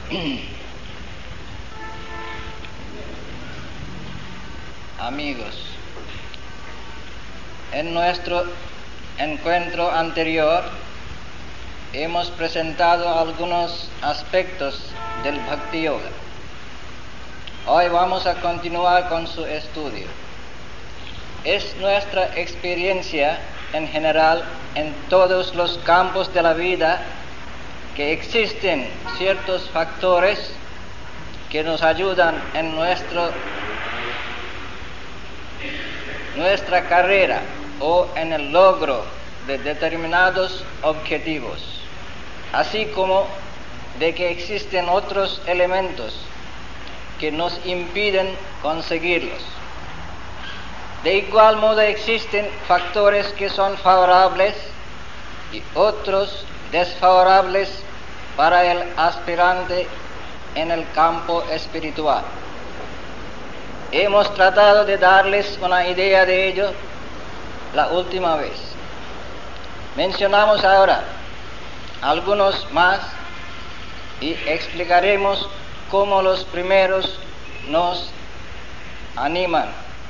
Amigos, en nuestro encuentro anterior hemos presentado algunos aspectos del Bhakti Yoga. Hoy vamos a continuar con su estudio. Es nuestra experiencia en general en todos los campos de la vida que existen ciertos factores que nos ayudan en nuestra carrera o en el logro de determinados objetivos, así como de que existen otros elementos que nos impiden conseguirlos. De igual modo existen factores que son favorables y otros desfavorables para el aspirante en el campo espiritual. Hemos tratado de darles una idea de ello la última vez. Mencionamos ahora algunos más y explicaremos cómo los primeros nos animan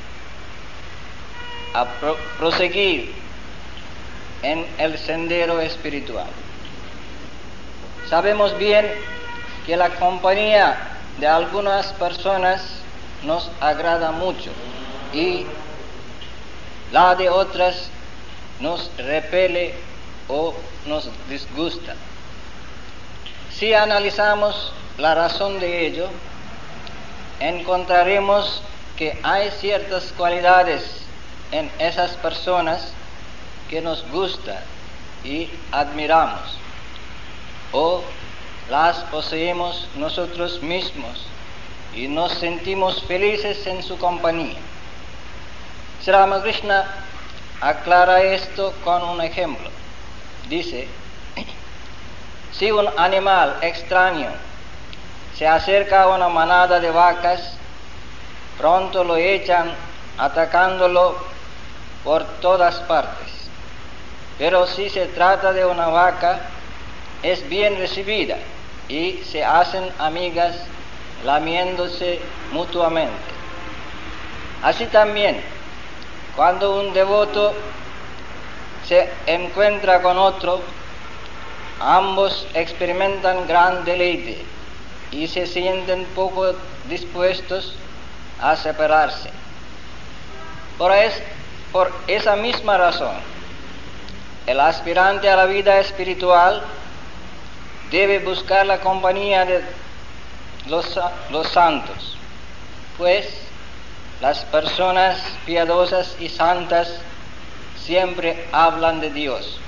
a proseguir en el sendero espiritual. Sabemos bien que la compañía de algunas personas nos agrada mucho y la de otras nos repele o nos disgusta. Si analizamos la razón de ello, encontraremos que hay ciertas cualidades en esas personas que nos gusta y admiramos, o las poseemos nosotros mismos y nos sentimos felices en su compañía. Sri Ramakrishna aclara esto con un ejemplo. Dice: si un animal extraño se acerca a una manada de vacas, pronto lo echan atacándolo por todas partes. Pero si se trata de una vaca, es bien recibida y se hacen amigas lamiéndose mutuamente. Así también, cuando un devoto se encuentra con otro, ambos experimentan gran deleite y se sienten poco dispuestos a separarse. Por esa misma razón, el aspirante a la vida espiritual debe buscar la compañía de los santos, pues las personas piadosas y santas siempre hablan de Dios,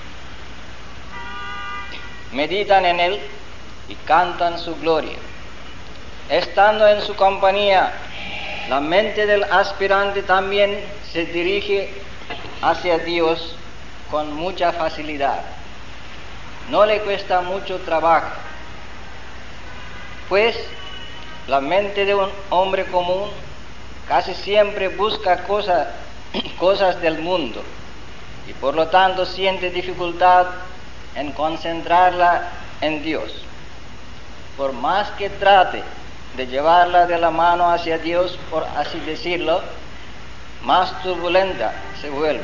meditan en Él y cantan su gloria. Estando en su compañía, la mente del aspirante también se dirige hacia Dios con mucha facilidad. No le cuesta mucho trabajo, pues la mente de un hombre común casi siempre busca cosas del mundo y por lo tanto siente dificultad en concentrarla en Dios. Por más que trate de llevarla de la mano hacia Dios, por así decirlo, más turbulenta se vuelve.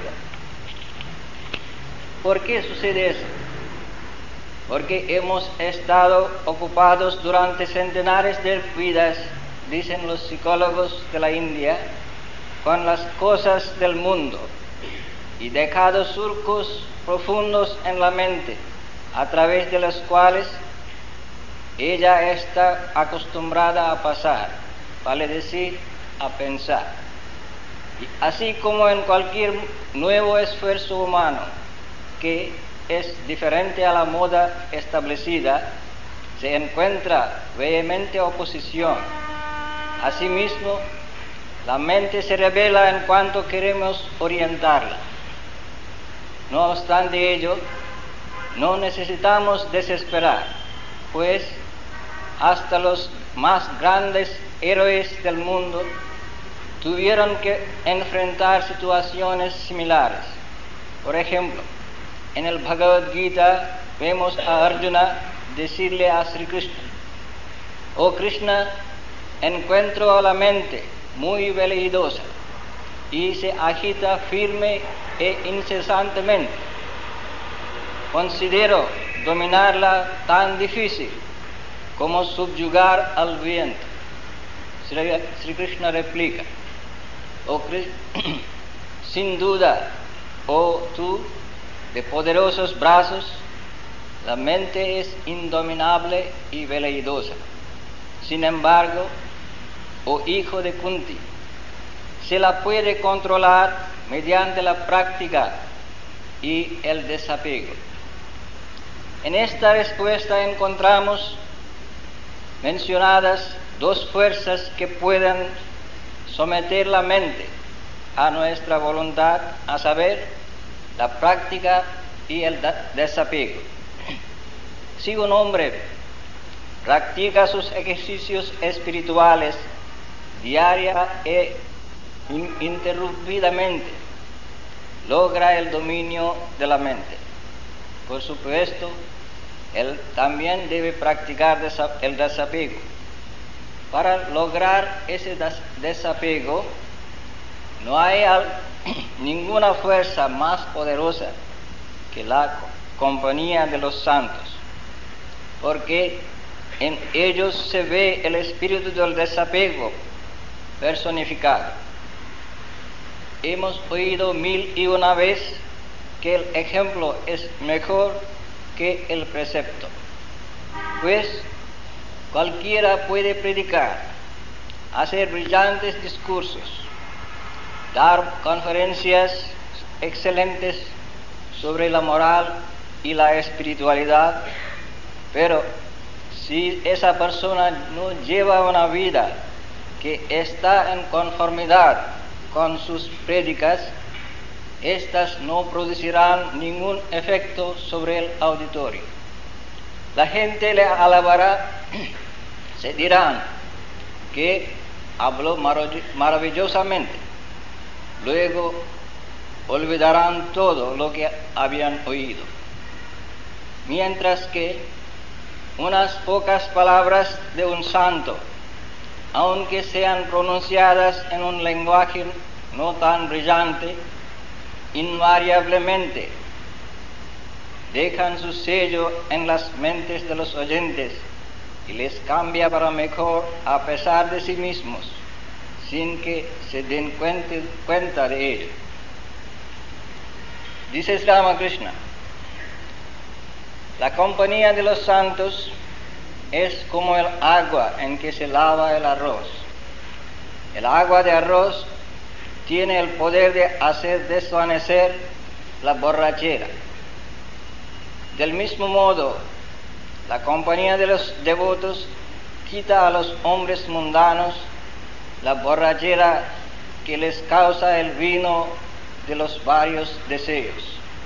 ¿Por qué sucede eso? Porque hemos estado ocupados durante centenares de vidas, dicen los psicólogos de la India, con las cosas del mundo y dejado surcos profundos en la mente, a través de los cuales ella está acostumbrada a pasar, vale decir, a pensar. Y así como en cualquier nuevo esfuerzo humano que es diferente a la moda establecida, se encuentra vehemente oposición. Asimismo, la mente se revela en cuanto queremos orientarla. No obstante ello, no necesitamos desesperar, pues hasta los más grandes héroes del mundo tuvieron que enfrentar situaciones similares. Por ejemplo, en el Bhagavad Gita vemos a Arjuna decirle a Sri Krishna: Oh Krishna, encuentro a la mente muy veleidosa y se agita firme e incesantemente. Considero dominarla tan difícil como subyugar al viento. Sri Krishna replica: oh sin duda, oh tú, de poderosos brazos, la mente es indominable y veleidosa. Sin embargo, oh hijo de Kunti, se la puede controlar mediante la práctica y el desapego. En esta respuesta encontramos mencionadas dos fuerzas que pueden someter la mente a nuestra voluntad, a saber, la práctica y el desapego. Si un hombre practica sus ejercicios espirituales diaria e ininterrumpidamente, logra el dominio de la mente. Por supuesto, él también debe practicar el desapego. Para lograr ese desapego, no hay ninguna fuerza más poderosa que la compañía de los santos, porque en ellos se ve el espíritu del desapego personificado. Hemos oído 1001 veces que el ejemplo es mejor que el precepto, pues cualquiera puede predicar, hacer brillantes discursos, dar conferencias excelentes sobre la moral y la espiritualidad, pero si esa persona no lleva una vida que está en conformidad con sus prédicas, estas no producirán ningún efecto sobre el auditorio. La gente le alabará, se dirán que habló maravillosamente, luego olvidarán todo lo que habían oído. Mientras que unas pocas palabras de un santo, aunque sean pronunciadas en un lenguaje no tan brillante, invariablemente dejan su sello en las mentes de los oyentes y les cambia para mejor a pesar de sí mismos, sin que se den cuenta de ello. Dice Sri Ramakrishna: la compañía de los santos es como el agua en que se lava el arroz. El agua de arroz tiene el poder de hacer desvanecer la borrachera. Del mismo modo, la compañía de los devotos quita a los hombres mundanos la borrachera que les causa el vino de los varios deseos.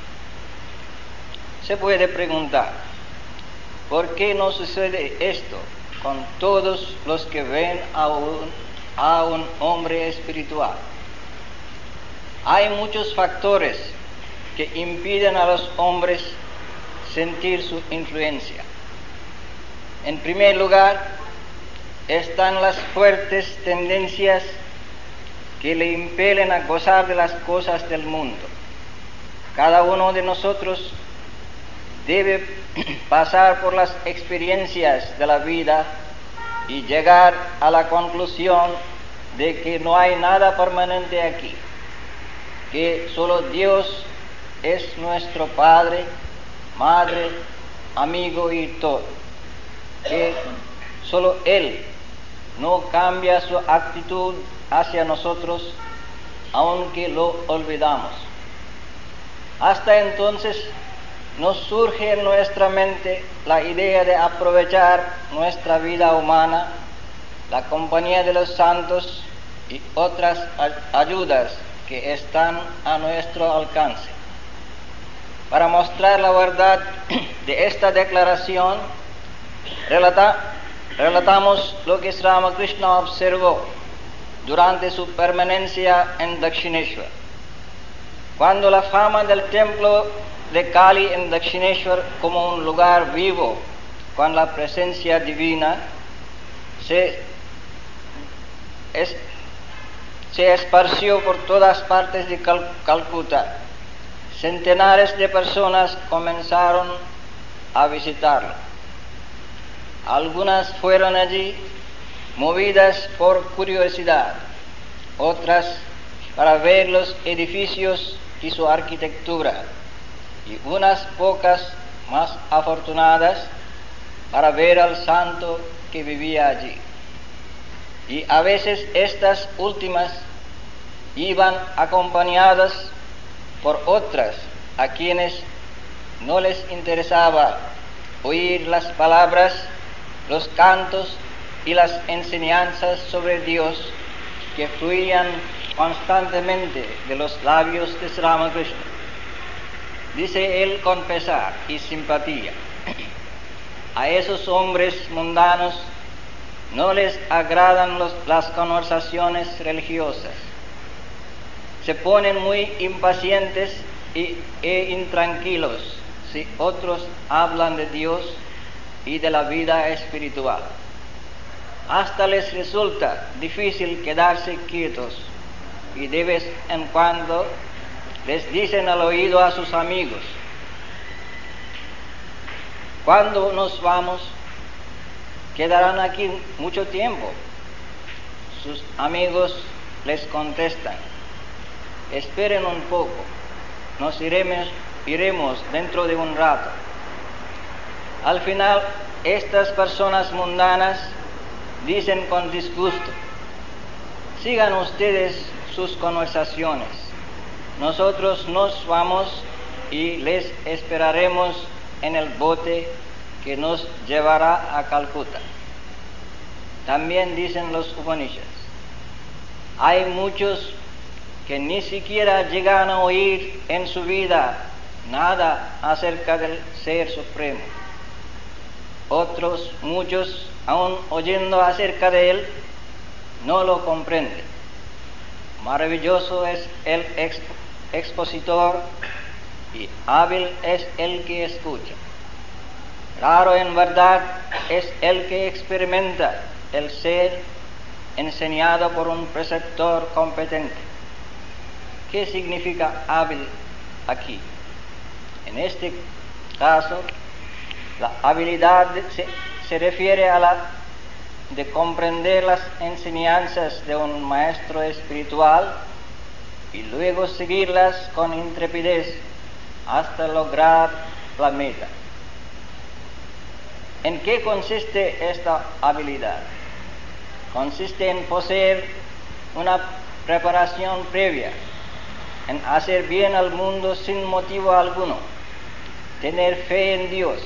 Se puede preguntar, ¿por qué no sucede esto con todos los que ven a un hombre espiritual? Hay muchos factores que impiden a los hombres sentir su influencia. En primer lugar, están las fuertes tendencias que le impelen a gozar de las cosas del mundo. Cada uno de nosotros debe pasar por las experiencias de la vida y llegar a la conclusión de que no hay nada permanente aquí, que solo Dios es nuestro Padre, Madre, amigo y todo, que solo Él no cambia su actitud hacia nosotros aunque lo olvidamos. Hasta entonces nos surge en nuestra mente la idea de aprovechar nuestra vida humana, la compañía de los santos y otras ayudas que están a nuestro alcance. Para mostrar la verdad de esta declaración, relatamos lo que Sri Ramakrishna observó durante su permanencia en Dakshineshwar. Cuando la fama del templo de Kali en Dakshineshwar como un lugar vivo con la presencia divina se esparció por todas partes de Calcuta. Centenares de personas comenzaron a visitarlo. Algunas fueron allí movidas por curiosidad, otras para ver los edificios y su arquitectura, y unas pocas más afortunadas para ver al santo que vivía allí. Y a veces estas últimas iban acompañadas por otras a quienes no les interesaba oír las palabras, los cantos y las enseñanzas sobre Dios que fluían constantemente de los labios de Sri Ramakrishna. Dice él con pesar y simpatía: a esos hombres mundanos no les agradan las conversaciones religiosas. Se ponen muy impacientes e intranquilos si otros hablan de Dios y de la vida espiritual. Hasta les resulta difícil quedarse quietos y de vez en cuando les dicen al oído a sus amigos: ¿cuándo nos vamos? Quedarán aquí mucho tiempo. Sus amigos les contestan: esperen un poco, nos iremos dentro de un rato. Al final, estas personas mundanas dicen con disgusto: sigan ustedes sus conversaciones, nosotros nos vamos y les esperaremos en el bote que nos llevará a Calcuta. También dicen los Upanishads: hay muchos que ni siquiera llegan a oír en su vida nada acerca del Ser Supremo. Otros muchos, aun oyendo acerca de él, no lo comprenden. Maravilloso es el expositor y hábil es el que escucha. Raro en verdad es el que experimenta el ser enseñado por un preceptor competente. ¿Qué significa hábil aquí? En este caso, la habilidad se refiere a la de comprender las enseñanzas de un maestro espiritual y luego seguirlas con intrepidez hasta lograr la meta. ¿En qué consiste esta habilidad? Consiste en poseer una preparación previa, en hacer bien al mundo sin motivo alguno, tener fe en Dios,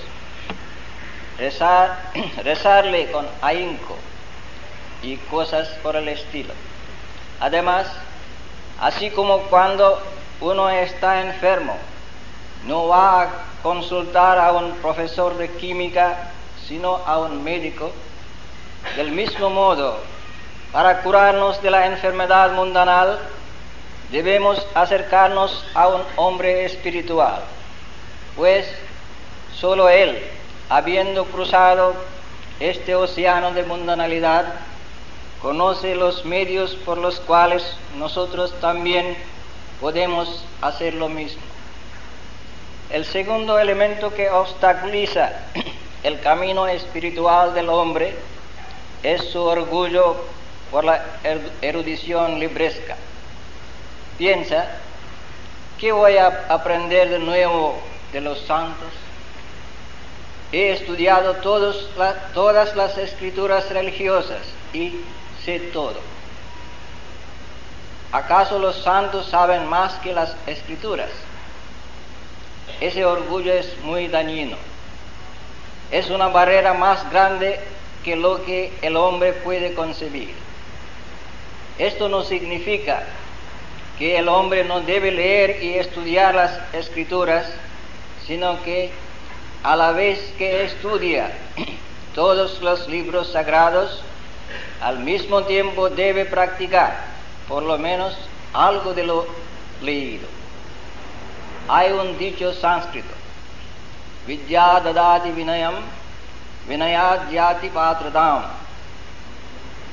rezarle con ahínco y cosas por el estilo. Además, así como cuando uno está enfermo, no va a consultar a un profesor de química, sino a un médico, del mismo modo, para curarnos de la enfermedad mundanal, debemos acercarnos a un hombre espiritual, pues solo él, habiendo cruzado este océano de mundanalidad, conoce los medios por los cuales nosotros también podemos hacer lo mismo. El segundo elemento que obstaculiza el camino espiritual del hombre es su orgullo por la erudición libresca. Piensa: ¿qué voy a aprender de nuevo de los santos? He estudiado todas las escrituras religiosas y sé todo. ¿Acaso los santos saben más que las escrituras? Ese orgullo es muy dañino. Es una barrera más grande que lo que el hombre puede concebir. Esto no significa que el hombre no debe leer y estudiar las escrituras, sino que a la vez que estudia todos los libros sagrados, al mismo tiempo debe practicar por lo menos algo de lo leído. Hay un dicho sánscrito: Vidya dadati vinayam, vinayat yati patradam.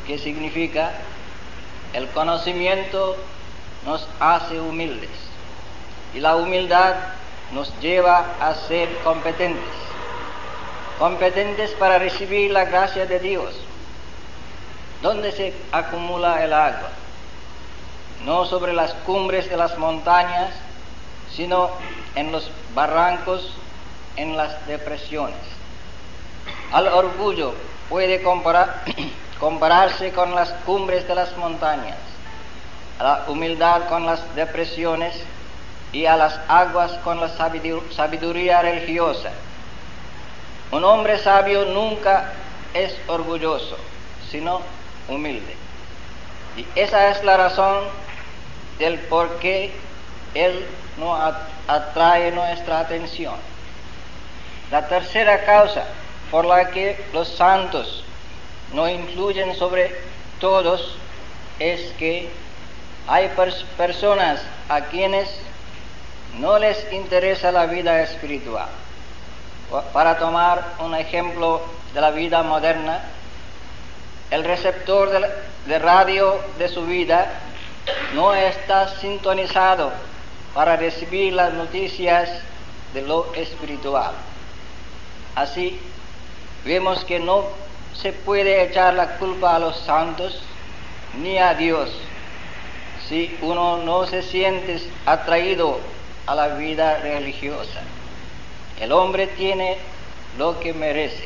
que significa el conocimiento nos hace humildes y la humildad nos lleva a ser competentes para recibir la gracia de Dios. ¿Dónde se acumula el agua? No sobre las cumbres de las montañas, sino en los barrancos, en las depresiones. Al orgullo puede compararse con las cumbres de las montañas, a la humildad con las depresiones y a las aguas con la sabiduría religiosa. Un hombre sabio nunca es orgulloso, sino humilde. Y esa es la razón del por qué él no atrae nuestra atención. La tercera causa por la que los santos no influyen sobre todos es que hay personas a quienes no les interesa la vida espiritual. Para tomar un ejemplo de la vida moderna, el receptor de radio de su vida no está sintonizado para recibir las noticias de lo espiritual. Así, vemos que no se puede echar la culpa a los santos ni a Dios si uno no se siente atraído a la vida religiosa. El hombre tiene lo que merece.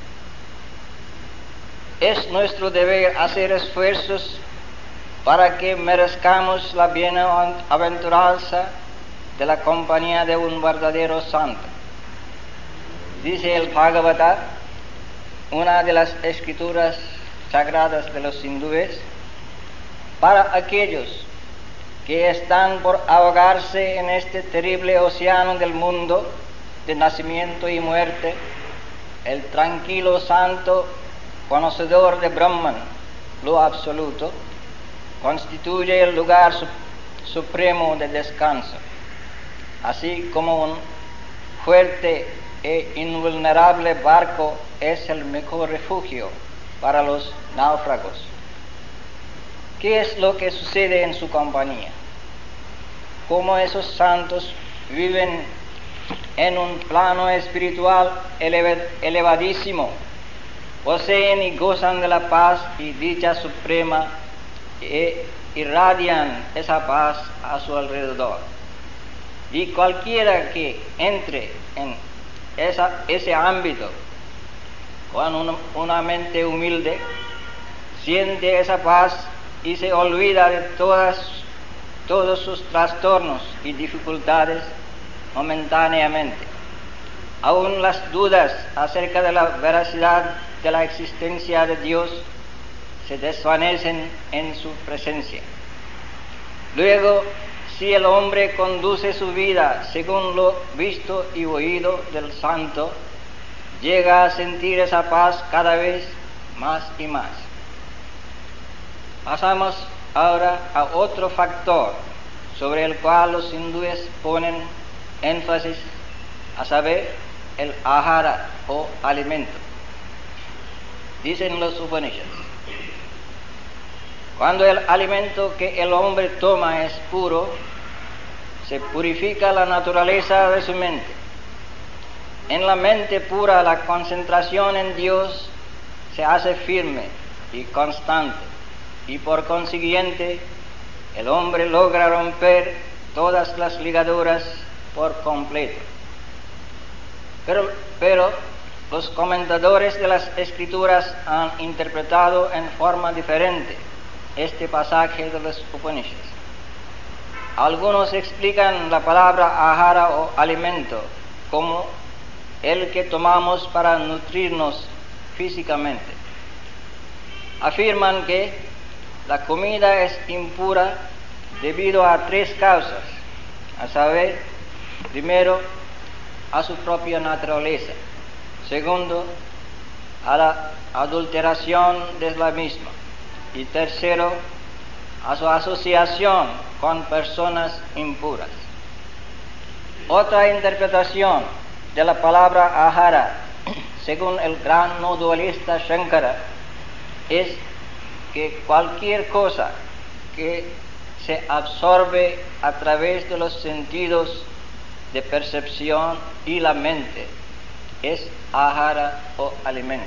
Es nuestro deber hacer esfuerzos para que merezcamos la bienaventuranza de la compañía de un verdadero santo. Dice el Bhagavata, una de las escrituras sagradas de los hindúes, para aquellos que están por ahogarse en este terrible océano del mundo de nacimiento y muerte, el tranquilo santo, conocedor de Brahman, lo absoluto, constituye el lugar supremo de descanso, así como un fuerte e invulnerable barco es el mejor refugio para los náufragos. ¿Qué es lo que sucede en su compañía? Cómo esos santos viven en un plano espiritual elevadísimo, poseen y gozan de la paz y dicha suprema e irradian esa paz a su alrededor. Y cualquiera que entre en ese ámbito con una mente humilde, siente esa paz y se olvida de todos sus trastornos y dificultades momentáneamente. Aún las dudas acerca de la veracidad de la existencia de Dios se desvanecen en su presencia. Luego, si el hombre conduce su vida según lo visto y oído del santo, llega a sentir esa paz cada vez más y más. Pasamos ahora a otro factor sobre el cual los hindúes ponen énfasis, a saber, el ahara o alimento. Dicen los Upanishads, cuando el alimento que el hombre toma es puro, se purifica la naturaleza de su mente. En la mente pura, la concentración en Dios se hace firme y constante, y por consiguiente, el hombre logra romper todas las ligaduras por completo. Pero los comentadores de las Escrituras han interpretado en forma diferente este pasaje de los Upanishads. Algunos explican la palabra ahara o alimento como el que tomamos para nutrirnos físicamente. Afirman que la comida es impura debido a tres causas, a saber, primero, a su propia naturaleza; segundo, a la adulteración de la misma; y tercero, a su asociación con personas impuras. Otra interpretación de la palabra ahara, según el gran no dualista Shankara, es que cualquier cosa que se absorbe a través de los sentidos de percepción y la mente es ahara o alimento.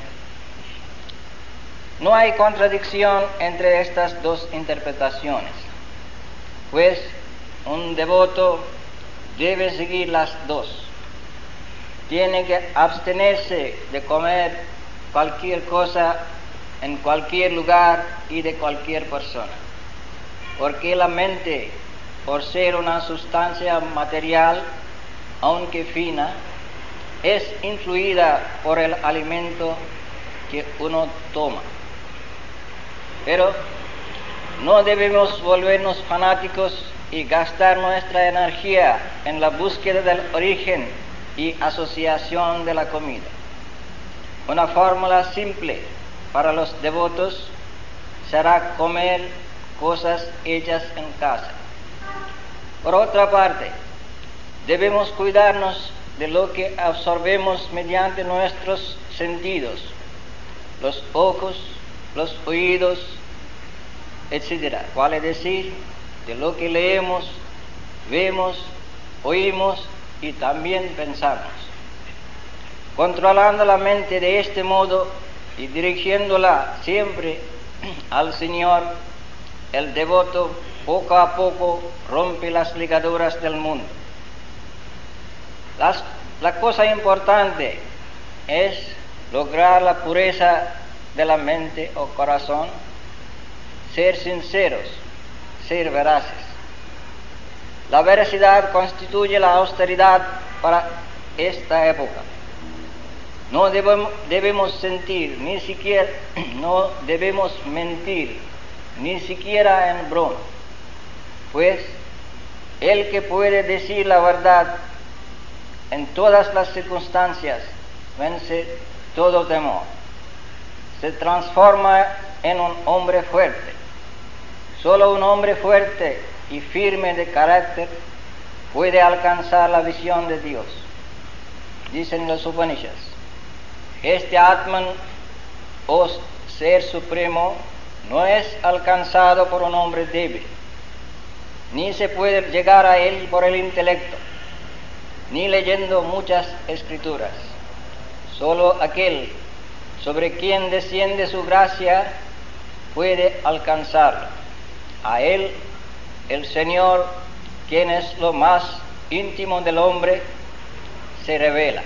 No hay contradicción entre estas dos interpretaciones, pues un devoto debe seguir las dos. Tiene que abstenerse de comer cualquier cosa en cualquier lugar y de cualquier persona, porque la mente, por ser una sustancia material, aunque fina, es influida por el alimento que uno toma. Pero no debemos volvernos fanáticos y gastar nuestra energía en la búsqueda del origen y asociación de la comida. Una fórmula simple para los devotos será comer cosas hechas en casa. Por otra parte, debemos cuidarnos de lo que absorbemos mediante nuestros sentidos, los ojos, los oídos, etc. Vale decir, de lo que leemos, vemos, oímos y también pensamos. Controlando la mente de este modo y dirigiéndola siempre al Señor, el devoto poco a poco rompe las ligaduras del mundo. La cosa importante es lograr la pureza de la mente o corazón, ser sinceros, ser veraces. La veracidad constituye la austeridad para esta época. No debemos sentir, ni siquiera, no debemos mentir, ni siquiera en broma, pues el que puede decir la verdad en todas las circunstancias vence todo temor, se transforma en un hombre fuerte. Solo un hombre fuerte y firme de carácter puede alcanzar la visión de Dios. Dicen los Upanishads, este Atman o Ser Supremo no es alcanzado por un hombre débil, ni se puede llegar a él por el intelecto, ni leyendo muchas escrituras. Solo aquel sobre quien desciende su gracia puede alcanzarlo. A él, el Señor, quien es lo más íntimo del hombre, se revela.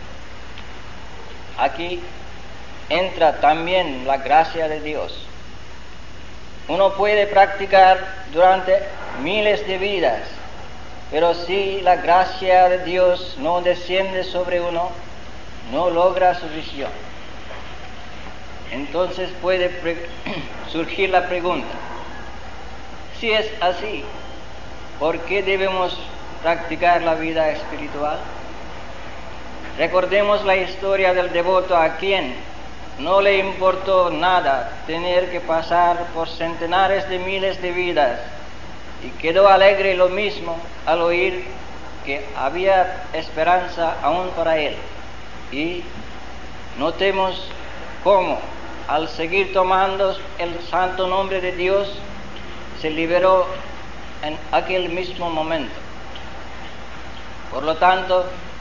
Aquí entra también la gracia de Dios. Uno puede practicar durante miles de vidas, pero si la gracia de Dios no desciende sobre uno, no logra su visión. Entonces puede surgir la pregunta: si es así, ¿por qué debemos practicar la vida espiritual? Recordemos la historia del devoto a quien no le importó nada tener que pasar por centenares de miles de vidas y quedó alegre lo mismo al oír que había esperanza aún para él. Y notemos cómo, al seguir tomando el santo nombre de Dios, se liberó en aquel mismo momento. Por lo tanto,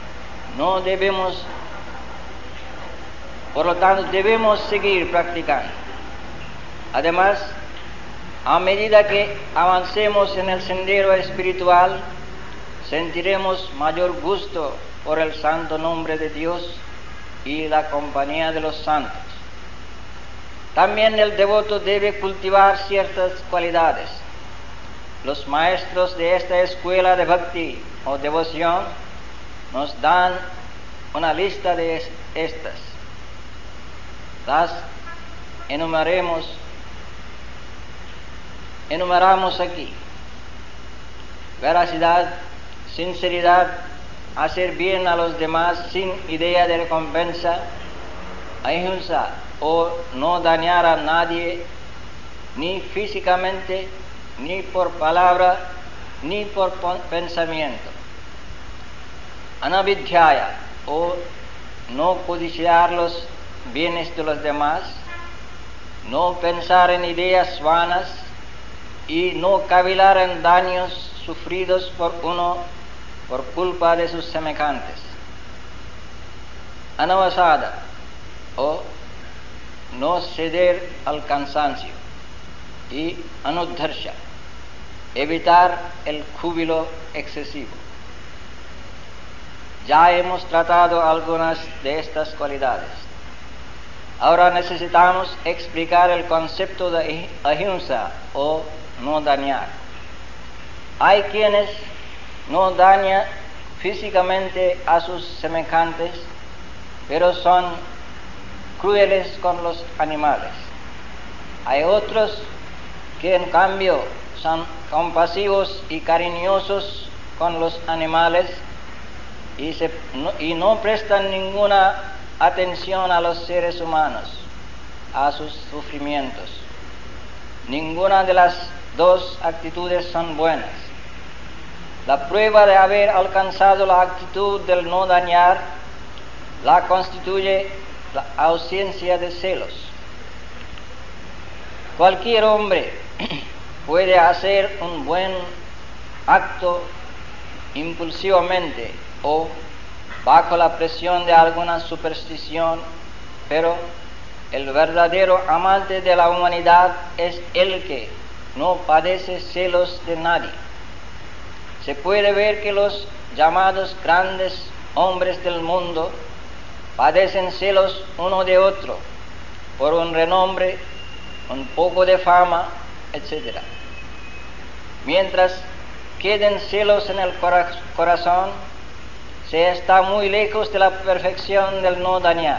debemos seguir practicando. Además, a medida que avancemos en el sendero espiritual, sentiremos mayor gusto por el santo nombre de Dios y la compañía de los santos. También el devoto debe cultivar ciertas cualidades. Los maestros de esta escuela de bhakti o devoción nos dan una lista de estas. Las enumeramos aquí: veracidad, sinceridad, hacer bien a los demás sin idea de recompensa, ahimsa o no dañar a nadie, ni físicamente, ni por palabra, ni por pensamiento, anavidhyaya o no codiciar los bienes de los demás, no pensar en ideas vanas y no cavilar en daños sufridos por uno por culpa de sus semejantes. Anavasada, o no ceder al cansancio, y anuddharsha, evitar el júbilo excesivo. Ya hemos tratado algunas de estas cualidades. Ahora necesitamos explicar el concepto de ahimsa o no dañar. Hay quienes no dañan físicamente a sus semejantes, pero son crueles con los animales. Hay otros que en cambio son compasivos y cariñosos con los animales y no prestan ninguna atención a los seres humanos, a sus sufrimientos. Ninguna de las dos actitudes son buenas. La prueba de haber alcanzado la actitud del no dañar la constituye la ausencia de celos. Cualquier hombre puede hacer un buen acto impulsivamente o bajo la presión de alguna superstición, pero el verdadero amante de la humanidad es el que no padece celos de nadie. Se puede ver que los llamados grandes hombres del mundo padecen celos uno de otro por un renombre, un poco de fama, etc. Mientras queden celos en el corazón, se está muy lejos de la perfección del no dañar.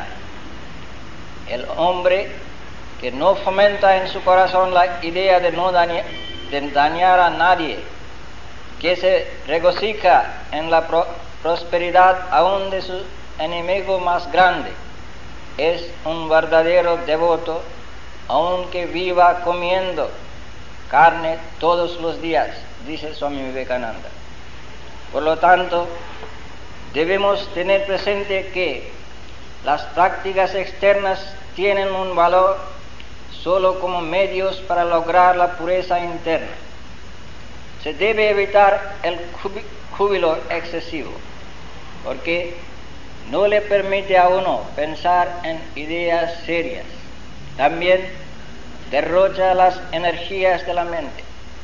El hombre que no fomenta en su corazón la idea de no dañar a nadie, que se regocija en la prosperidad aún de su enemigo más grande, es un verdadero devoto, aunque viva comiendo carne todos los días, dice Swami Vivekananda. Por lo tanto, debemos tener presente que las prácticas externas tienen un valor solo como medios para lograr la pureza interna. Se debe evitar el júbilo excesivo, porque no le permite a uno pensar en ideas serias. También derrocha las energías de la mente.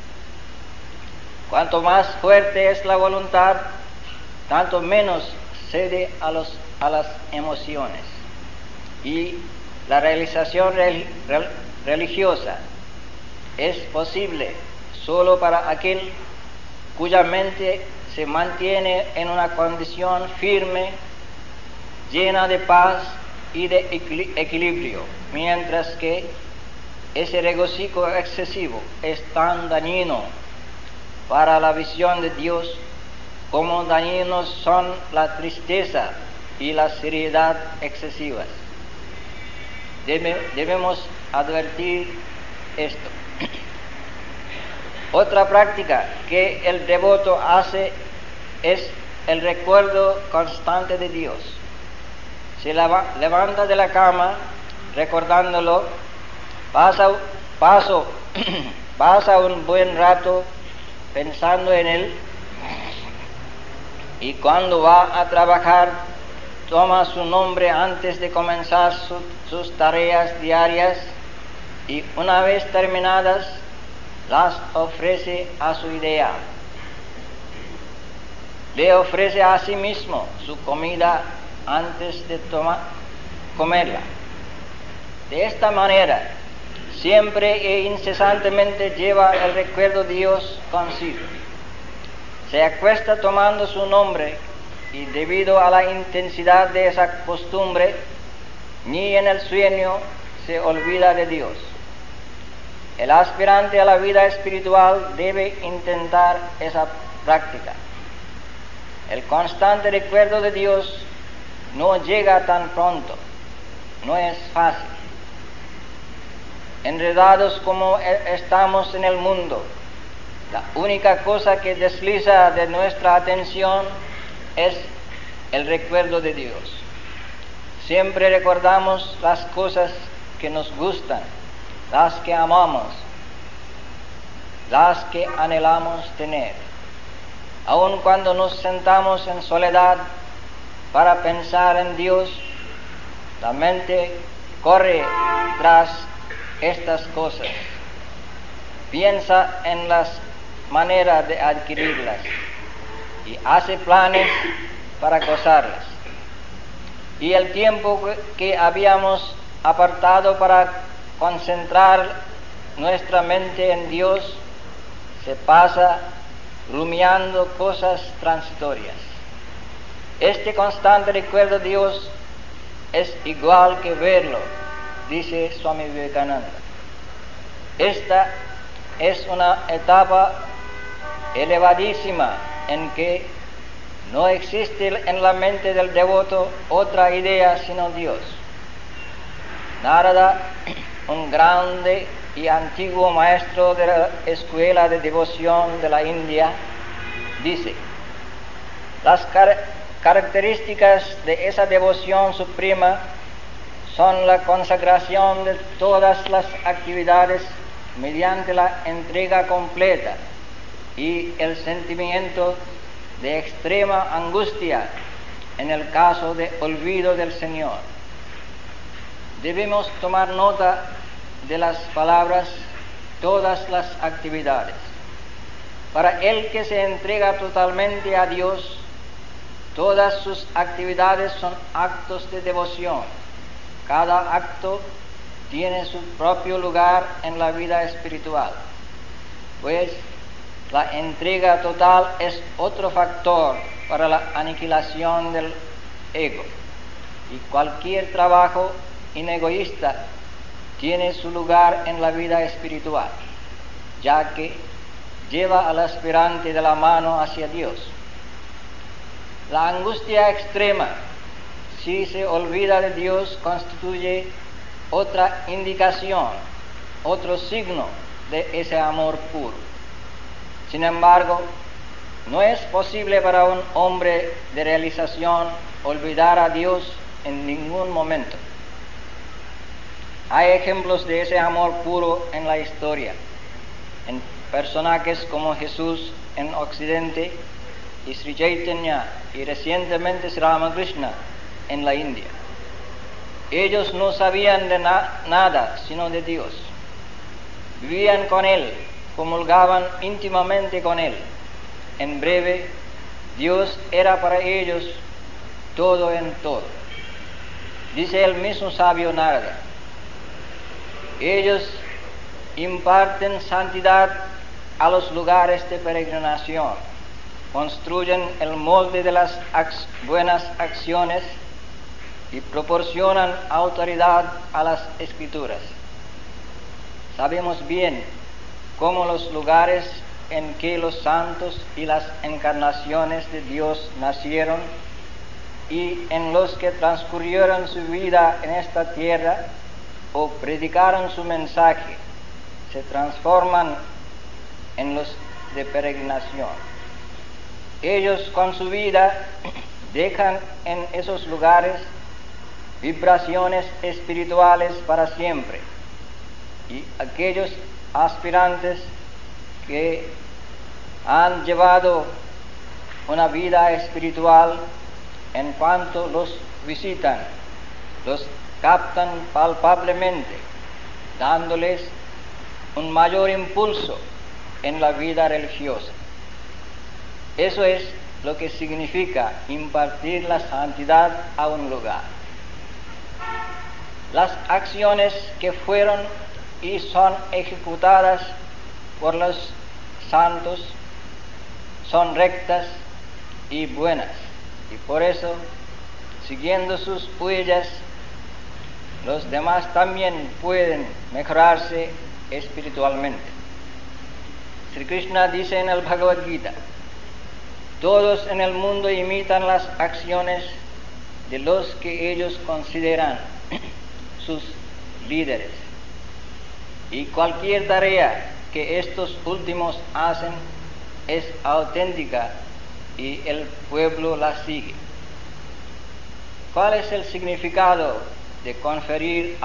Cuanto más fuerte es la voluntad, tanto menos cede a las emociones. Y la realización religiosa es posible solo para aquel cuya mente se mantiene en una condición firme, llena de paz y de equilibrio, mientras que ese regocijo excesivo es tan dañino para la visión de Dios como dañinos son la tristeza y la seriedad excesivas. Debemos advertir esto. Otra práctica que el devoto hace es el recuerdo constante de Dios. Se levanta de la cama recordándolo, pasa un buen rato pensando en Él, y cuando va a trabajar toma su nombre antes de comenzar sus tareas diarias, y una vez terminadas las ofrece a su ideal. Le ofrece a sí mismo su comida antes de comerla. De esta manera, siempre e incesantemente lleva el recuerdo de Dios consigo. Se acuesta tomando su nombre, y debido a la intensidad de esa costumbre, ni en el sueño se olvida de Dios. El aspirante a la vida espiritual debe intentar esa práctica. El constante recuerdo de Dios no llega tan pronto, no es fácil. Enredados como estamos en el mundo, la única cosa que desliza de nuestra atención es el recuerdo de Dios. Siempre recordamos las cosas que nos gustan las que amamos, las que anhelamos tener. Aun cuando nos sentamos en soledad para pensar en Dios, la mente corre tras estas cosas, piensa en las maneras de adquirirlas y hace planes para gozarlas. Y el tiempo que habíamos apartado para concentrar nuestra mente en Dios se pasa rumiando cosas transitorias. Este constante recuerdo de Dios es igual que verlo, dice Swami Vivekananda. Esta es una etapa elevadísima en que no existe en la mente del devoto otra idea sino Dios. Narada, un grande y antiguo maestro de la escuela de devoción de la India, dice: las características de esa devoción suprema son la consagración de todas las actividades mediante la entrega completa y el sentimiento de extrema angustia en el caso de olvido del Señor. Debemos tomar nota de las palabras todas las actividades. Para el que se entrega totalmente a Dios, todas sus actividades son actos de devoción. Cada acto tiene su propio lugar en la vida espiritual, pues la entrega total es otro factor para la aniquilación del ego, y cualquier trabajo inegoísta tiene su lugar en la vida espiritual, ya que lleva al aspirante de la mano hacia Dios. La angustia extrema, si se olvida de Dios, constituye otra indicación, otro signo de ese amor puro. Sin embargo, no es posible para un hombre de realización olvidar a Dios en ningún momento. Hay ejemplos de ese amor puro en la historia, en personajes como Jesús en Occidente y Sri Chaitanya y recientemente Sri Ramakrishna en la India. Ellos no sabían de nada sino de Dios. Vivían con Él, comulgaban íntimamente con Él. En breve, Dios era para ellos todo en todo. Dice el mismo sabio Narada: ellos imparten santidad a los lugares de peregrinación, construyen el molde de las buenas acciones y proporcionan autoridad a las escrituras. Sabemos bien cómo los lugares en que los santos y las encarnaciones de Dios nacieron y en los que transcurrieron su vida en esta tierra o predicaron su mensaje, se transforman en los de peregrinación. Ellos con su vida dejan en esos lugares vibraciones espirituales para siempre, y aquellos aspirantes que han llevado una vida espiritual, en cuanto los visitan, los captan palpablemente, dándoles un mayor impulso en la vida religiosa. Eso es lo que significa impartir la santidad a un lugar. Las acciones que fueron y son ejecutadas por los santos son rectas y buenas, y por eso, siguiendo sus huellas, los demás también pueden mejorarse espiritualmente. Sri Krishna dice en el Bhagavad Gita: todos en el mundo imitan las acciones de los que ellos consideran sus líderes, y cualquier tarea que estos últimos hacen es auténtica y el pueblo la sigue. ¿Cuál es el significado de conferir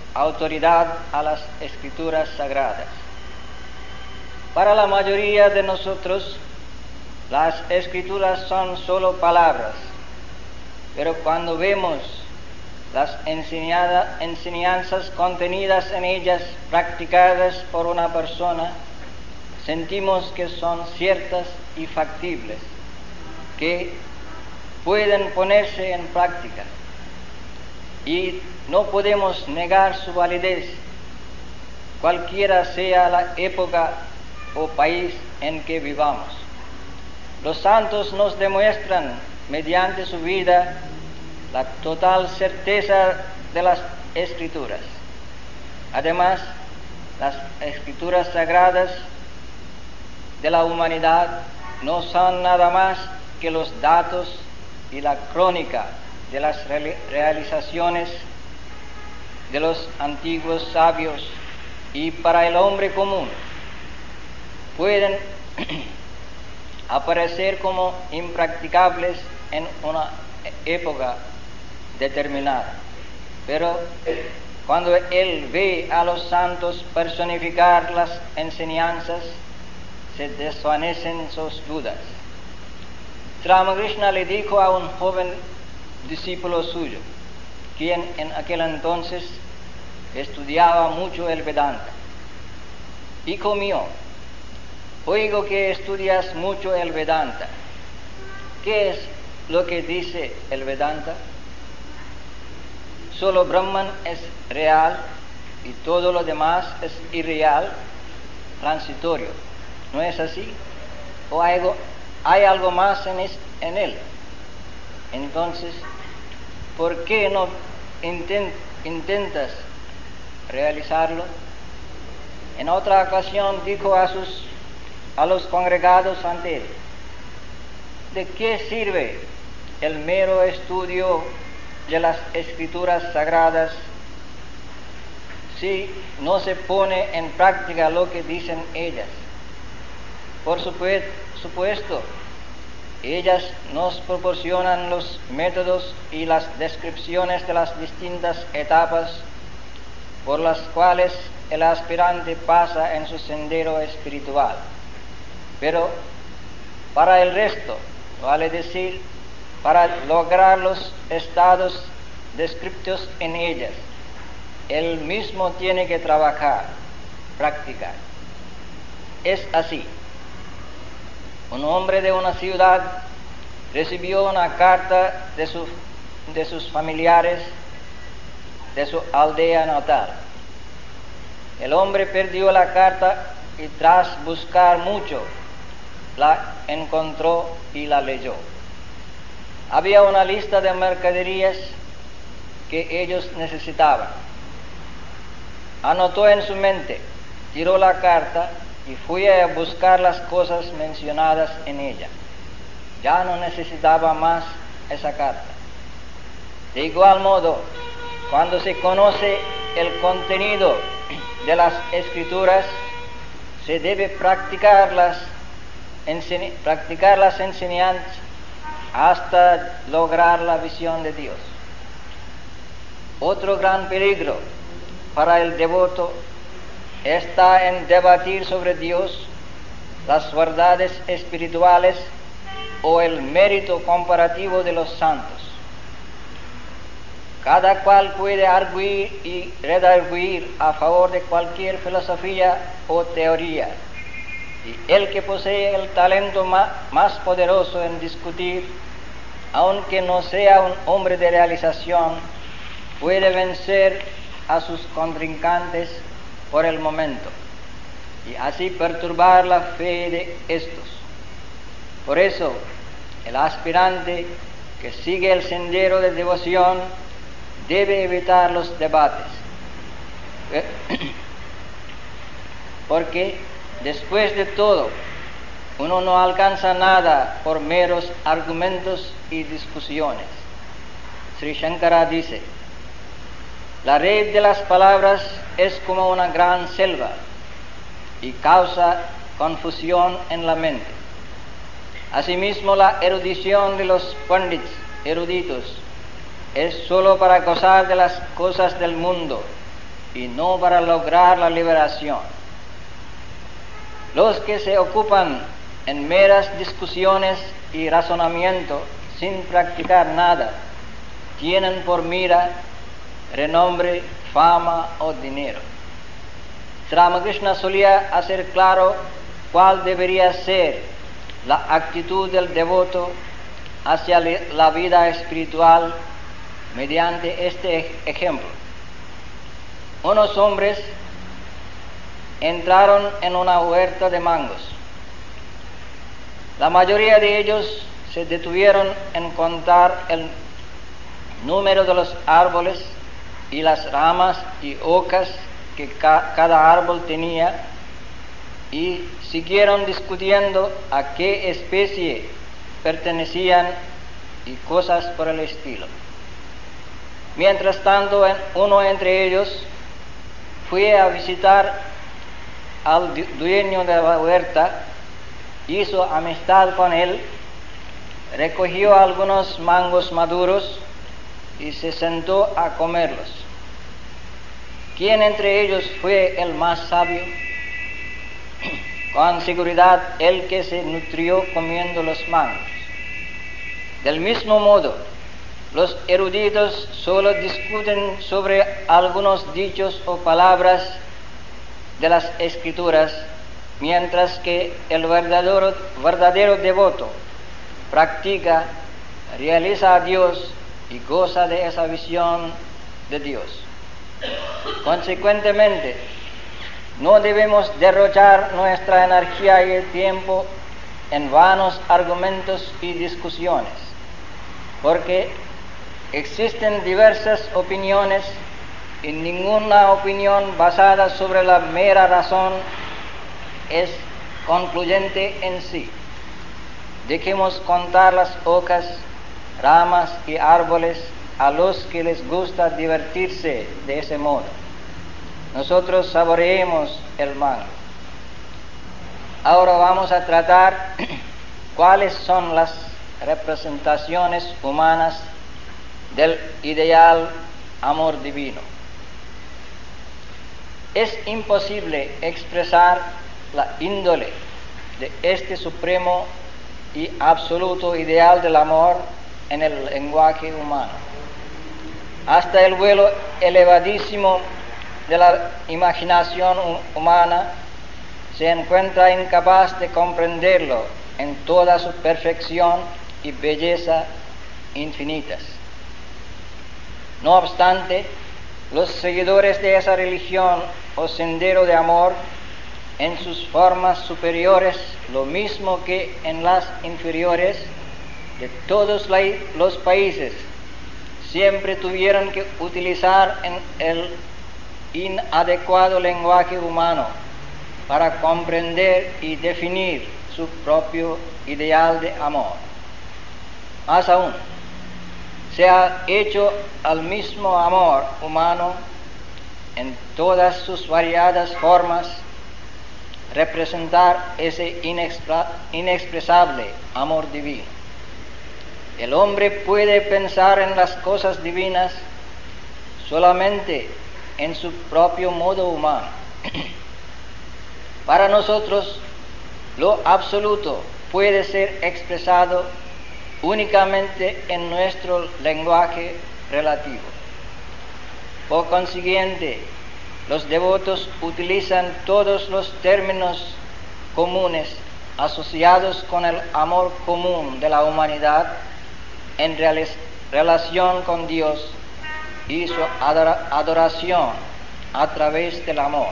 autoridad a las escrituras sagradas. Para la mayoría de nosotros, las escrituras son solo palabras, pero cuando vemos las enseñanzas contenidas en ellas practicadas por una persona, sentimos que son ciertas y factibles, que pueden ponerse en práctica, y no podemos negar su validez, cualquiera sea la época o país en que vivamos. Los santos nos demuestran mediante su vida la total certeza de las escrituras. Además, las escrituras sagradas de la humanidad no son nada más que los datos y la crónica de las realizaciones de los antiguos sabios, y para el hombre común pueden aparecer como impracticables en una época determinada. Pero cuando él ve a los santos personificar las enseñanzas, se desvanecen sus dudas. Ramakrishna le dijo a un joven discípulo suyo, quien en aquel entonces estudiaba mucho el Vedanta: hijo mío, oigo que estudias mucho el Vedanta. ¿Qué es lo que dice el Vedanta? Solo Brahman es real y todo lo demás es irreal, transitorio. ¿No es así? ¿O hay algo más en él? Entonces, ¿por qué no intentas realizarlo? En otra ocasión dijo a los congregados ante él: ¿de qué sirve el mero estudio de las escrituras sagradas si no se pone en práctica lo que dicen ellas? Por supuesto, ellas nos proporcionan los métodos y las descripciones de las distintas etapas por las cuales el aspirante pasa en su sendero espiritual. Pero para el resto, vale decir, para lograr los estados descritos en ellas, él mismo tiene que trabajar, practicar. Es así. Un hombre de una ciudad recibió una carta de sus familiares de su aldea natal. El hombre perdió la carta y tras buscar mucho, la encontró y la leyó. Había una lista de mercaderías que ellos necesitaban. Anotó en su mente, tiró la carta y fue a buscar las cosas mencionadas en ella. Ya no necesitaba más esa carta. De igual modo, cuando se conoce el contenido de las escrituras, se debe practicar las enseñanzas hasta lograr la visión de Dios. Otro gran peligro para el devoto está en debatir sobre Dios, las verdades espirituales o el mérito comparativo de los santos. Cada cual puede arguir y redarguir a favor de cualquier filosofía o teoría, y el que posee el talento más poderoso en discutir, aunque no sea un hombre de realización, puede vencer a sus contrincantes por el momento y así perturbar la fe de estos. Por eso, el aspirante que sigue el sendero de devoción debe evitar los debates, porque después de todo, uno no alcanza nada por meros argumentos y discusiones. Sri Shankara dice: la red de las palabras es como una gran selva y causa confusión en la mente. Asimismo, la erudición de los pandits eruditos es solo para gozar de las cosas del mundo y no para lograr la liberación. Los que se ocupan en meras discusiones y razonamiento sin practicar nada, tienen por mira renombre, fama o dinero. Ramakrishna solía hacer claro cuál debería ser la actitud del devoto hacia la vida espiritual mediante este ejemplo. Unos hombres entraron en una huerta de mangos. La mayoría de ellos se detuvieron en contar el número de los árboles y las ramas y hojas que cada árbol tenía, y siguieron discutiendo a qué especie pertenecían y cosas por el estilo. Mientras tanto, uno entre ellos fue a visitar al dueño de la huerta, hizo amistad con él, recogió algunos mangos maduros y se sentó a comerlos. ¿Quién entre ellos fue el más sabio? Con seguridad el que se nutrió comiendo los mangos. Del mismo modo, los eruditos solo discuten sobre algunos dichos o palabras de las Escrituras, mientras que el verdadero devoto practica, realiza a Dios y goza de esa visión de Dios. Consecuentemente, no debemos derrochar nuestra energía y el tiempo en vanos argumentos y discusiones, porque existen diversas opiniones y ninguna opinión basada sobre la mera razón es concluyente en sí. Dejemos contar las hojas, ramas y árboles a los que les gusta divertirse de ese modo. Nosotros saboreemos el mango. Ahora vamos a tratar cuáles son las representaciones humanas del ideal amor divino. Es imposible expresar la índole de este supremo y absoluto ideal del amor en el lenguaje humano. Hasta el vuelo elevadísimo de la imaginación humana se encuentra incapaz de comprenderlo en toda su perfección y belleza infinitas. No obstante, los seguidores de esa religión o sendero de amor, en sus formas superiores, lo mismo que en las inferiores, de todos los países, siempre tuvieron que utilizar el inadecuado lenguaje humano para comprender y definir su propio ideal de amor. Más aún, se ha hecho al mismo amor humano en todas sus variadas formas representar ese inexpresable amor divino. El hombre puede pensar en las cosas divinas solamente en su propio modo humano. Para nosotros, lo absoluto puede ser expresado únicamente en nuestro lenguaje relativo. Por consiguiente, los devotos utilizan todos los términos comunes asociados con el amor común de la humanidad en relación con Dios y su adoración a través del amor.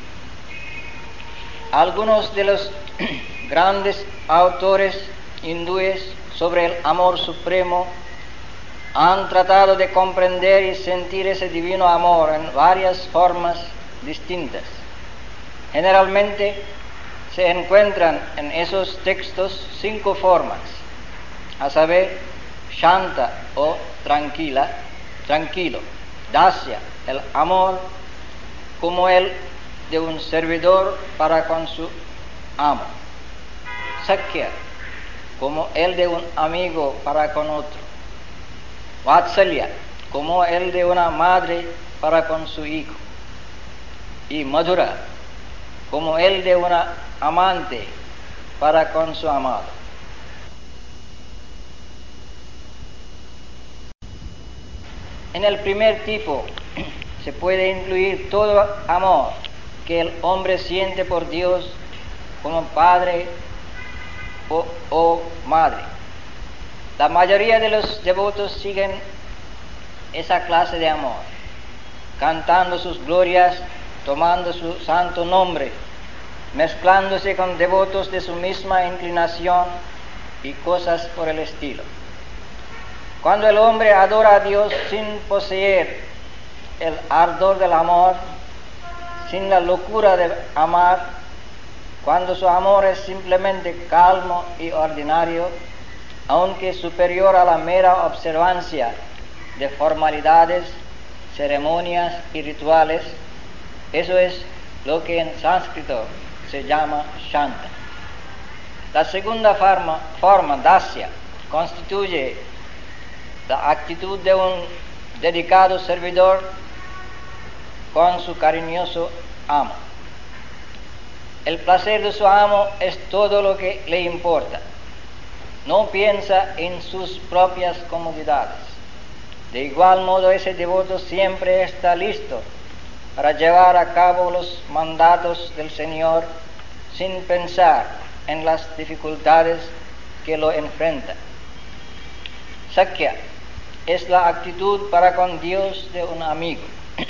Algunos de los grandes autores hindúes sobre el amor supremo han tratado de comprender y sentir ese divino amor en varias formas distintas. Generalmente se encuentran en esos textos 5 formas, a saber, Shanta o tranquilo, Dasya, el amor como el de un servidor para con su amo, Sakya, como el de un amigo para con otro, Vatsalya, como el de una madre para con su hijo, y madura, como el de una amante para con su amado. En el primer tipo se puede incluir todo amor que el hombre siente por Dios como padre o madre. La mayoría de los devotos siguen esa clase de amor, cantando sus glorias, tomando su santo nombre, mezclándose con devotos de su misma inclinación y cosas por el estilo. Cuando el hombre adora a Dios sin poseer el ardor del amor, sin la locura de amar, cuando su amor es simplemente calmo y ordinario, aunque superior a la mera observancia de formalidades, ceremonias y rituales, eso es lo que en sánscrito se llama shanta. La segunda forma, dasya, constituye la actitud de un dedicado servidor con su cariñoso amo. El placer de su amo es todo lo que le importa. No piensa en sus propias comodidades. De igual modo, ese devoto siempre está listo para llevar a cabo los mandatos del Señor sin pensar en las dificultades que lo enfrentan. Sakya es la actitud para con Dios de un amigo.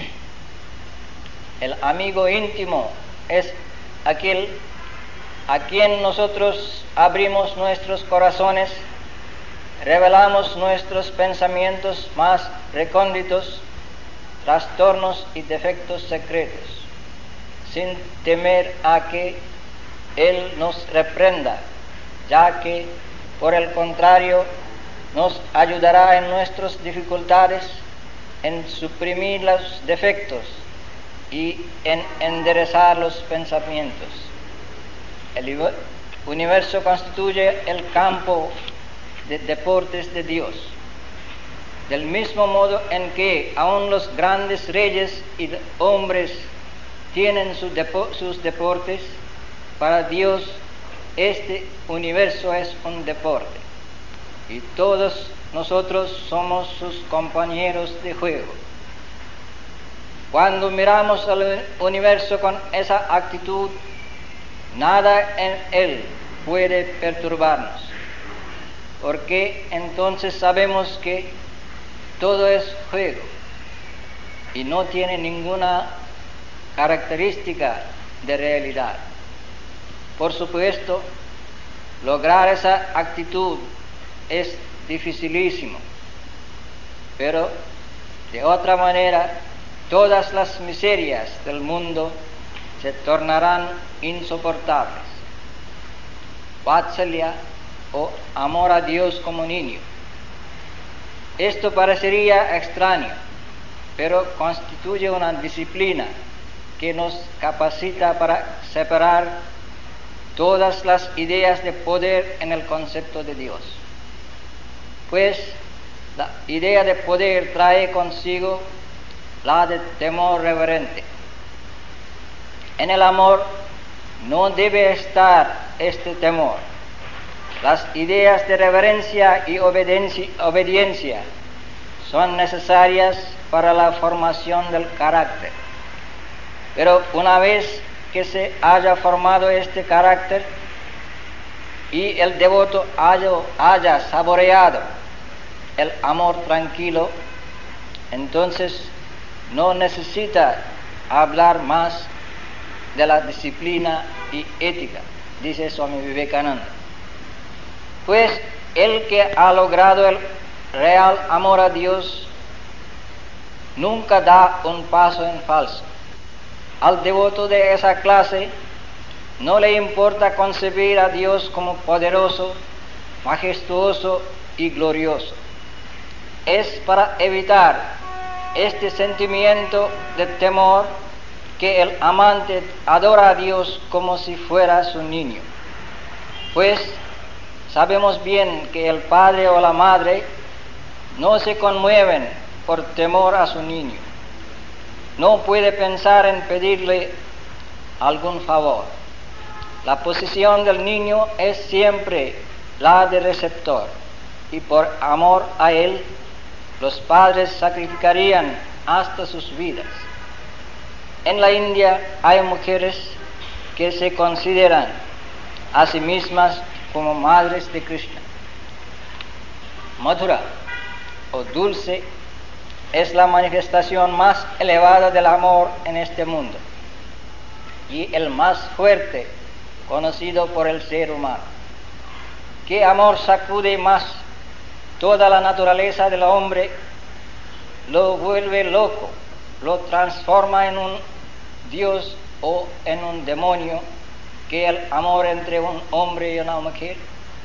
El amigo íntimo es aquel a quien nosotros abrimos nuestros corazones, revelamos nuestros pensamientos más recónditos, trastornos y defectos secretos, sin temer a que Él nos reprenda, ya que, por el contrario, nos ayudará en nuestras dificultades, en suprimir los defectos y en enderezar los pensamientos. El universo constituye el campo de deportes de Dios. Del mismo modo en que aun los grandes reyes y hombres tienen sus deportes, para Dios este universo es un deporte y todos nosotros somos sus compañeros de juego. Cuando miramos al universo con esa actitud, nada en él puede perturbarnos, porque entonces sabemos que todo es juego y no tiene ninguna característica de realidad. Por supuesto, lograr esa actitud es dificilísimo, pero de otra manera, todas las miserias del mundo se tornarán insoportables. Vatsalya o amor a Dios como niño. Esto parecería extraño, pero constituye una disciplina que nos capacita para separar todas las ideas de poder en el concepto de Dios. Pues la idea de poder trae consigo la de temor reverente. En el amor no debe estar este temor. Las ideas de reverencia y obediencia son necesarias para la formación del carácter. Pero una vez que se haya formado este carácter y el devoto haya saboreado el amor tranquilo, entonces no necesita hablar más de la disciplina y ética, dice Swami Vivekananda. Pues el que ha logrado el real amor a Dios nunca da un paso en falso. Al devoto de esa clase no le importa concebir a Dios como poderoso, majestuoso y glorioso. Es para evitar este sentimiento de temor que el amante adora a Dios como si fuera su niño. Pues sabemos bien que el padre o la madre no se conmueven por temor a su niño. no puede pensar en pedirle algún favor. La posición del niño es siempre la de receptor, y por amor a él, los padres sacrificarían hasta sus vidas. En la India hay mujeres que se consideran a sí mismas como madres de Krishna. Madhura o dulce es la manifestación más elevada del amor en este mundo y el más fuerte conocido por el ser humano. ¿Qué amor sacude más toda la naturaleza del hombre? Lo vuelve loco, lo transforma en un dios o en un demonio, que el amor entre un hombre y una mujer.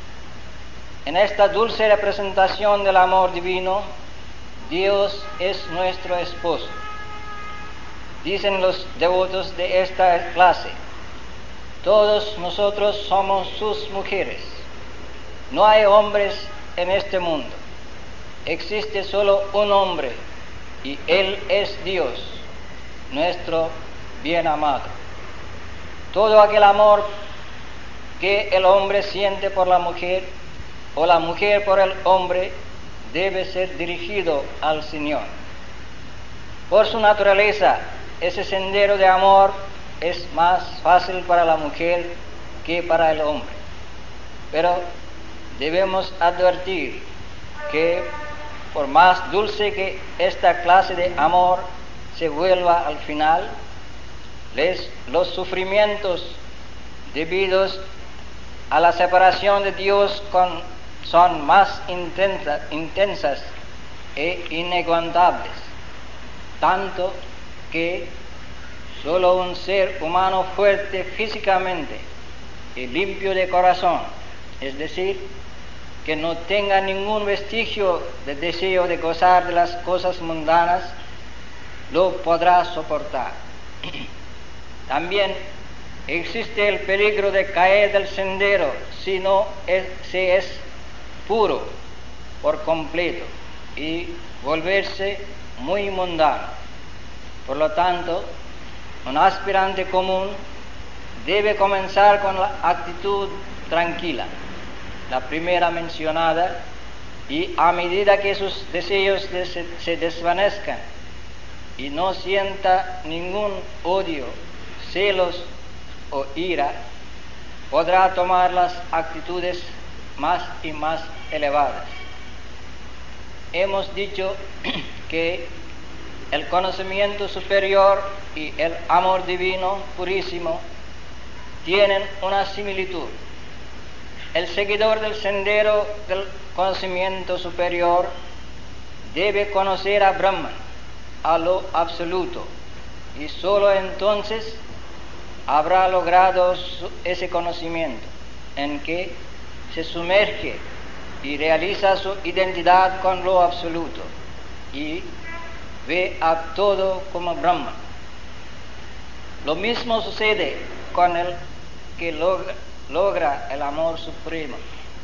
En esta dulce representación del amor divino, Dios es nuestro esposo. Dicen los devotos de esta clase: todos nosotros somos sus mujeres. No hay hombres en este mundo. Existe solo un hombre, y Él es Dios, nuestro bien amado. Todo aquel amor que el hombre siente por la mujer o la mujer por el hombre debe ser dirigido al Señor. Por su naturaleza, ese sendero de amor es más fácil para la mujer que para el hombre. Pero debemos advertir que por más dulce que esta clase de amor se vuelva al final, los sufrimientos debidos a la separación de Dios son más intensas e inaguantables, tanto que solo un ser humano fuerte físicamente y limpio de corazón, es decir, que no tenga ningún vestigio de deseo de gozar de las cosas mundanas, lo podrá soportar. También existe el peligro de caer del sendero si no se es puro por completo y volverse muy mundano. Por lo tanto, un aspirante común debe comenzar con la actitud tranquila, la primera mencionada, y a medida que sus deseos se desvanezcan y no sienta ningún odio, celos o ira, podrá tomar las actitudes más y más elevadas. Hemos dicho que el conocimiento superior y el amor divino purísimo tienen una similitud. El seguidor del sendero del conocimiento superior debe conocer a Brahman, a lo absoluto, y sólo entonces habrá logrado ese conocimiento en que se sumerge y realiza su identidad con lo absoluto y ve a todo como Brahman. Lo mismo sucede con el que logra el amor supremo,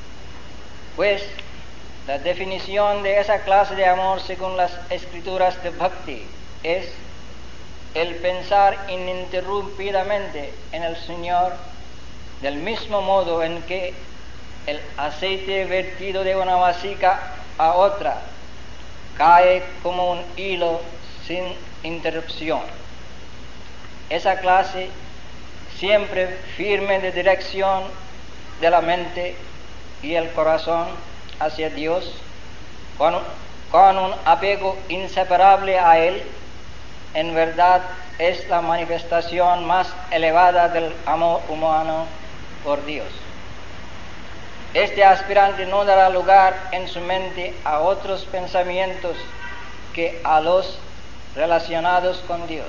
pues la definición de esa clase de amor según las escrituras de Bhakti es el pensar ininterrumpidamente en el Señor, del mismo modo en que el aceite vertido de una vasija a otra cae como un hilo sin interrupción. Esa clase siempre firme de dirección de la mente y el corazón hacia Dios, con un apego inseparable a Él, en verdad es la manifestación más elevada del amor humano por Dios. Este aspirante no dará lugar en su mente a otros pensamientos que a los relacionados con Dios.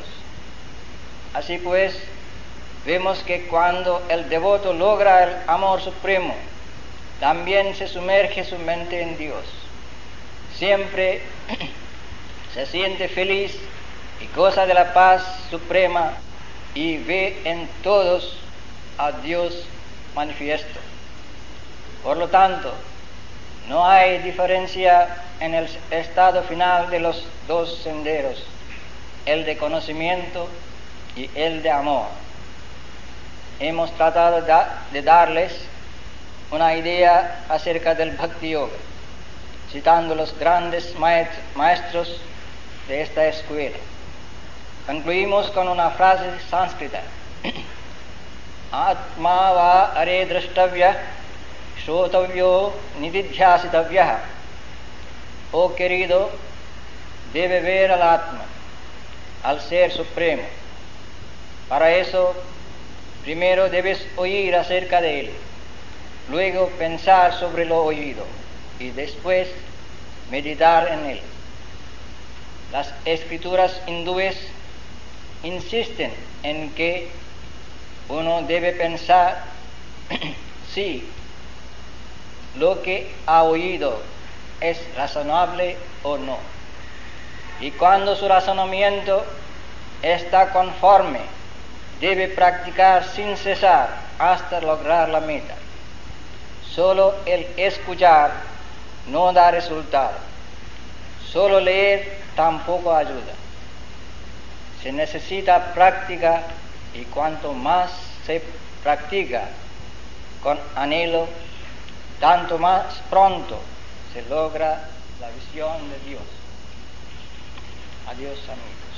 Así pues, vemos que cuando el devoto logra el amor supremo, también se sumerge su mente en Dios. Siempre se siente feliz y goza de la paz suprema y ve en todos a Dios manifiesto. Por lo tanto, no hay diferencia en el estado final de los dos senderos. el de conocimiento y el de amor. Hemos tratado de darles una idea acerca del Bhakti Yoga, citando los grandes maestros de esta escuela. Concluimos con una frase sánscrita: Atma va are drashtavya shrotavyo nididhyasitavya. Oh querido, debe ver al Atma, al Ser Supremo. Para eso, primero debes oír acerca de Él, luego pensar sobre lo oído y después meditar en Él. Las escrituras hindúes insisten en que uno debe pensar si lo que ha oído es razonable o no. Y cuando su razonamiento está conforme, debe practicar sin cesar hasta lograr la meta. Solo el escuchar no da resultado. Solo leer tampoco ayuda. Se necesita práctica, y cuanto más se practica con anhelo, tanto más pronto se logra la visión de Dios. Adiós, amigos.